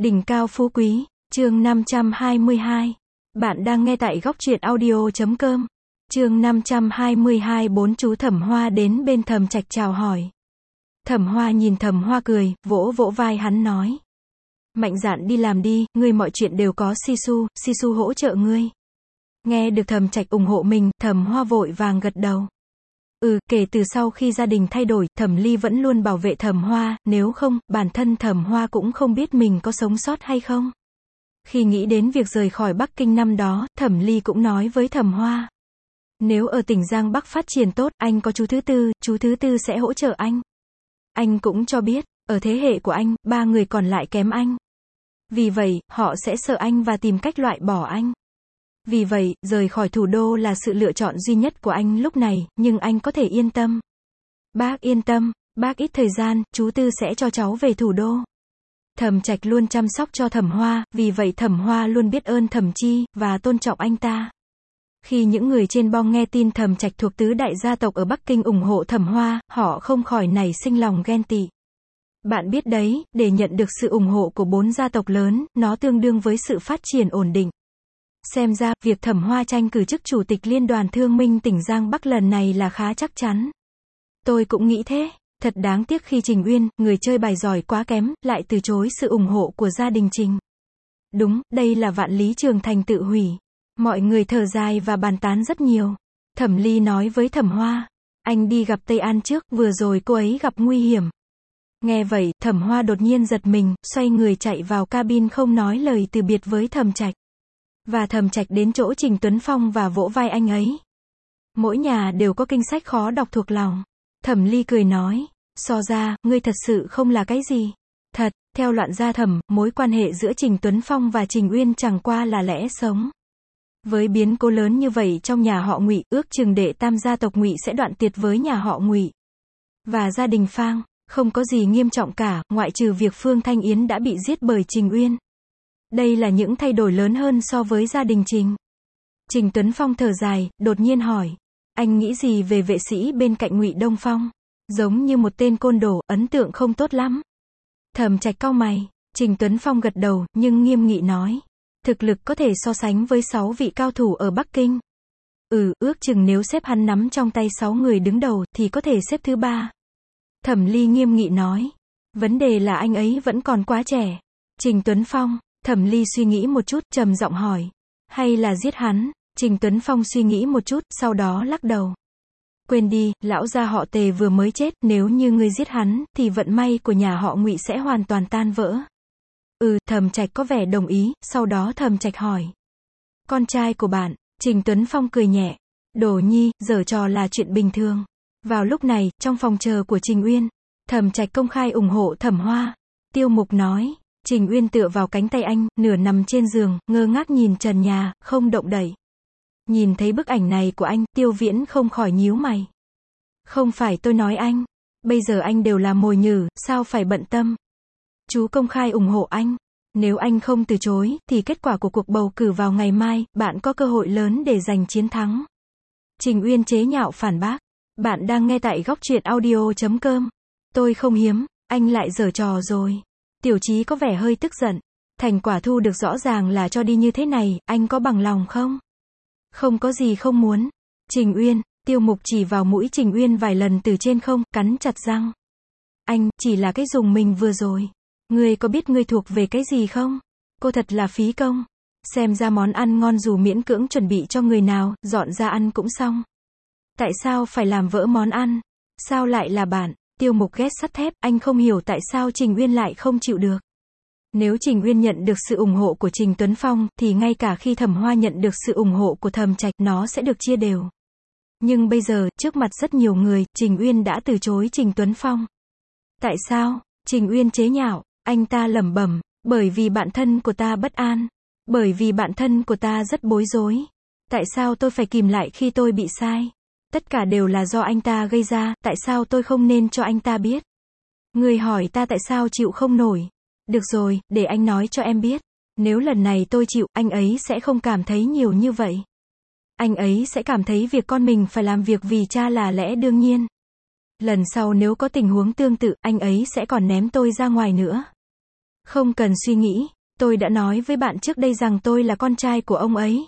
Đỉnh cao phú quý, chương 522. Bạn đang nghe tại góc truyện audio.com. Chương 522, bốn chú Thẩm Hoa đến bên Thẩm Trạch chào hỏi. Thẩm Hoa nhìn Thẩm Hoa cười, vỗ vỗ vai hắn nói. Mạnh dạn đi làm đi, ngươi mọi chuyện đều có Sisu hỗ trợ ngươi. Nghe được Thẩm Trạch ủng hộ mình, Thẩm Hoa vội vàng gật đầu. Kể từ sau khi gia đình thay đổi, Thẩm Ly vẫn luôn bảo vệ Thẩm Hoa, nếu không, bản thân Thẩm Hoa cũng không biết mình có sống sót hay không. Khi nghĩ đến việc rời khỏi Bắc Kinh năm đó, Thẩm Ly cũng nói với Thẩm Hoa. Nếu ở tỉnh Giang Bắc phát triển tốt, anh có chú thứ tư sẽ hỗ trợ anh. Anh cũng cho biết, ở thế hệ của anh, 3 người còn lại kém anh. Vì vậy, họ sẽ sợ anh và tìm cách loại bỏ anh. Vì vậy, rời khỏi thủ đô là sự lựa chọn duy nhất của anh lúc này, nhưng anh có thể yên tâm. Bác yên tâm, bác ít thời gian, chú Tư sẽ cho cháu về thủ đô. Thẩm Trạch luôn chăm sóc cho Thẩm Hoa, vì vậy Thẩm Hoa luôn biết ơn Thẩm Chi, và tôn trọng anh ta. Khi những người trên bong nghe tin Thẩm Trạch thuộc tứ đại gia tộc ở Bắc Kinh ủng hộ Thẩm Hoa, họ không khỏi nảy sinh lòng ghen tị. Bạn biết đấy, để nhận được sự ủng hộ của 4 gia tộc lớn, nó tương đương với sự phát triển ổn định. Xem ra, việc Thẩm Hoa tranh cử chức chủ tịch Liên đoàn Thương minh tỉnh Giang Bắc lần này là khá chắc chắn. Tôi cũng nghĩ thế. Thật đáng tiếc khi Trình Uyên, người chơi bài giỏi quá kém, lại từ chối sự ủng hộ của gia đình Trình. Đúng, đây là vạn lý trường thành tự hủy. Mọi người thở dài và bàn tán rất nhiều. Thẩm Ly nói với Thẩm Hoa. Anh đi gặp Tây An trước, vừa rồi cô ấy gặp nguy hiểm. Nghe vậy, Thẩm Hoa đột nhiên giật mình, xoay người chạy vào cabin không nói lời từ biệt với Thẩm Trạch. Và Thẩm Trạch đến chỗ Trình Tuấn Phong và vỗ vai anh ấy. Mỗi nhà đều có kinh sách khó đọc thuộc lòng. Thẩm Ly cười nói. So ra, ngươi thật sự không là cái gì. Thật, theo Loạn gia Thẩm, mối quan hệ giữa Trình Tuấn Phong và Trình Uyên chẳng qua là lẽ sống. Với biến cố lớn như vậy trong nhà họ Ngụy, ước chừng đệ tam gia tộc Ngụy sẽ đoạn tuyệt với nhà họ Ngụy. Và gia đình Phang, không có gì nghiêm trọng cả, ngoại trừ việc Phương Thanh Yến đã bị giết bởi Trình Uyên. Đây là những thay đổi lớn hơn so với gia đình Trình. Trình Tuấn Phong thở dài, đột nhiên hỏi. Anh nghĩ gì về vệ sĩ bên cạnh Ngụy Đông Phong? Giống như một tên côn đồ, ấn tượng không tốt lắm. Thẩm Trạch cau mày. Trình Tuấn Phong gật đầu, nhưng nghiêm nghị nói. Thực lực có thể so sánh với 6 vị cao thủ ở Bắc Kinh. Ước chừng nếu xếp hắn nắm trong tay 6 người đứng đầu, thì có thể xếp thứ 3. Thẩm Ly nghiêm nghị nói. Vấn đề là anh ấy vẫn còn quá trẻ. Trình Tuấn Phong. Thẩm Ly suy nghĩ một chút, trầm giọng hỏi. Hay là giết hắn? Trình Tuấn Phong suy nghĩ một chút, sau đó lắc đầu. Quên đi, lão gia họ Tề vừa mới chết, nếu như ngươi giết hắn, thì vận may của nhà họ Ngụy sẽ hoàn toàn tan vỡ. Thẩm Trạch có vẻ đồng ý, sau đó Thẩm Trạch hỏi. Con trai của bạn? Trình Tuấn Phong cười nhẹ. Đồ nhi, giở trò là chuyện bình thường. Vào lúc này, trong phòng chờ của Trình Uyên, Thẩm Trạch công khai ủng hộ Thẩm Hoa. Tiêu Mục nói. Trình Uyên tựa vào cánh tay anh, nửa nằm trên giường, ngơ ngác nhìn trần nhà, không động đậy. Nhìn thấy bức ảnh này của anh, Tiêu Viễn không khỏi nhíu mày. Không phải tôi nói anh. Bây giờ anh đều là mồi nhử, sao phải bận tâm. Chú công khai ủng hộ anh. Nếu anh không từ chối, thì kết quả của cuộc bầu cử vào ngày mai, bạn có cơ hội lớn để giành chiến thắng. Trình Uyên chế nhạo phản bác. Bạn đang nghe tại góc truyện audio.com. Tôi không hiếm, anh lại giở trò rồi. Tiểu Chí có vẻ hơi tức giận. Thành quả thu được rõ ràng là cho đi như thế này, anh có bằng lòng không? Không có gì không muốn. Trình Uyên, Tiêu Mục chỉ vào mũi Trình Uyên vài lần từ trên không, cắn chặt răng. Anh, chỉ là cái dùng mình vừa rồi. Ngươi có biết ngươi thuộc về cái gì không? Cô thật là phí công. Xem ra món ăn ngon dù miễn cưỡng chuẩn bị cho người nào, dọn ra ăn cũng xong. Tại sao phải làm vỡ món ăn? Sao lại là bạn? Tiêu Mục ghét sắt thép, anh không hiểu tại sao Trình Uyên lại không chịu được. Nếu Trình Uyên nhận được sự ủng hộ của Trình Tuấn Phong, thì ngay cả khi Thẩm Hoa nhận được sự ủng hộ của Thẩm Trạch, nó sẽ được chia đều. Nhưng bây giờ, trước mặt rất nhiều người, Trình Uyên đã từ chối Trình Tuấn Phong. Tại sao? Trình Uyên chế nhạo, anh ta lẩm bẩm, bởi vì bạn thân của ta bất an. Bởi vì bạn thân của ta rất bối rối. Tại sao tôi phải kìm lại khi tôi bị sai? Tất cả đều là do anh ta gây ra, tại sao tôi không nên cho anh ta biết? Người hỏi ta tại sao chịu không nổi. Được rồi, để anh nói cho em biết. Nếu lần này tôi chịu, anh ấy sẽ không cảm thấy nhiều như vậy. Anh ấy sẽ cảm thấy việc con mình phải làm việc vì cha là lẽ đương nhiên. Lần sau nếu có tình huống tương tự, anh ấy sẽ còn ném tôi ra ngoài nữa. Không cần suy nghĩ, tôi đã nói với bạn trước đây rằng tôi là con trai của ông ấy.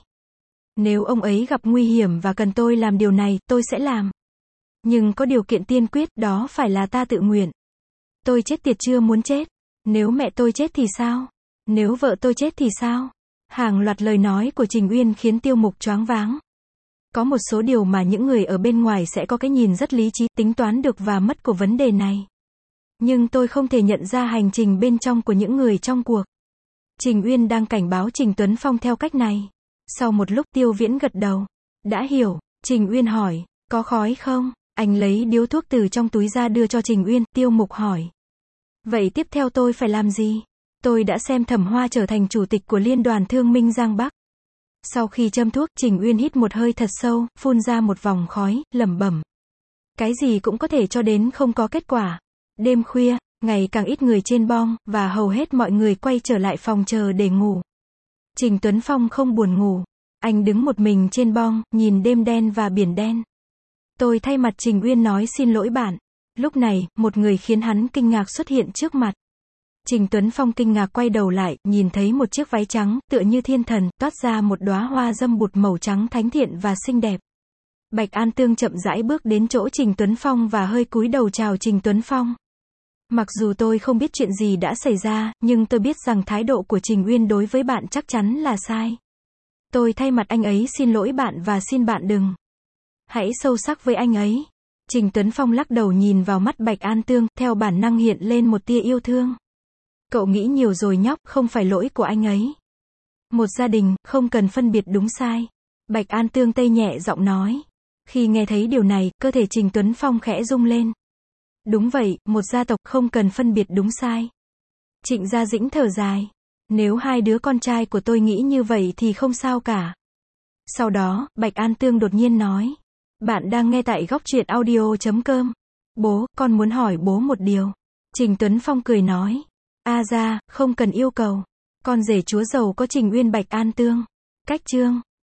Nếu ông ấy gặp nguy hiểm và cần tôi làm điều này, tôi sẽ làm. Nhưng có điều kiện tiên quyết, đó phải là ta tự nguyện. Tôi chết tiệt chưa muốn chết. Nếu mẹ tôi chết thì sao? Nếu vợ tôi chết thì sao? Hàng loạt lời nói của Trình Uyên khiến Tiêu Mục choáng váng. Có một số điều mà những người ở bên ngoài sẽ có cái nhìn rất lý trí, tính toán được và mất của vấn đề này. Nhưng tôi không thể nhận ra hành trình bên trong của những người trong cuộc. Trình Uyên đang cảnh báo Trình Tuấn Phong theo cách này. Sau một lúc Tiêu Viễn gật đầu. Đã hiểu, Trình Uyên hỏi, có khói không? Anh lấy điếu thuốc từ trong túi ra đưa cho Trình Uyên, Tiêu Mục hỏi. Vậy tiếp theo tôi phải làm gì? Tôi đã xem Thẩm Hoa trở thành chủ tịch của Liên đoàn Thương minh Giang Bắc. Sau khi châm thuốc, Trình Uyên hít một hơi thật sâu, phun ra một vòng khói, lẩm bẩm. Cái gì cũng có thể cho đến không có kết quả. Đêm khuya, ngày càng ít người trên bong, và hầu hết mọi người quay trở lại phòng chờ để ngủ. Trình Tuấn Phong không buồn ngủ. Anh đứng một mình trên bong, nhìn đêm đen và biển đen. Tôi thay mặt Trình Uyên nói xin lỗi bạn. Lúc này, một người khiến hắn kinh ngạc xuất hiện trước mặt. Trình Tuấn Phong kinh ngạc quay đầu lại, nhìn thấy một chiếc váy trắng, tựa như thiên thần, toát ra một đóa hoa dâm bụt màu trắng thánh thiện và xinh đẹp. Bạch An Tương chậm rãi bước đến chỗ Trình Tuấn Phong và hơi cúi đầu chào Trình Tuấn Phong. Mặc dù tôi không biết chuyện gì đã xảy ra, nhưng tôi biết rằng thái độ của Trình Uyên đối với bạn chắc chắn là sai. Tôi thay mặt anh ấy xin lỗi bạn và xin bạn đừng hãy sâu sắc với anh ấy. Trình Tuấn Phong lắc đầu nhìn vào mắt Bạch An Tương, theo bản năng hiện lên một tia yêu thương. Cậu nghĩ nhiều rồi nhóc, không phải lỗi của anh ấy. Một gia đình, không cần phân biệt đúng sai. Bạch An Tương tây nhẹ giọng nói. Khi nghe thấy điều này, cơ thể Trình Tuấn Phong khẽ rung lên. Đúng vậy, một gia tộc không cần phân biệt đúng sai. Trịnh Gia Dĩnh thở dài. Nếu hai đứa con trai của tôi nghĩ như vậy thì không sao cả. Sau đó, Bạch An Tương đột nhiên nói. Bạn đang nghe tại góc truyện audio.com. Bố, con muốn hỏi bố một điều. Trình Tuấn Phong cười nói. A gia, không cần yêu cầu. Con rể chúa giàu có Trình Uyên Bạch An Tương. Cách chương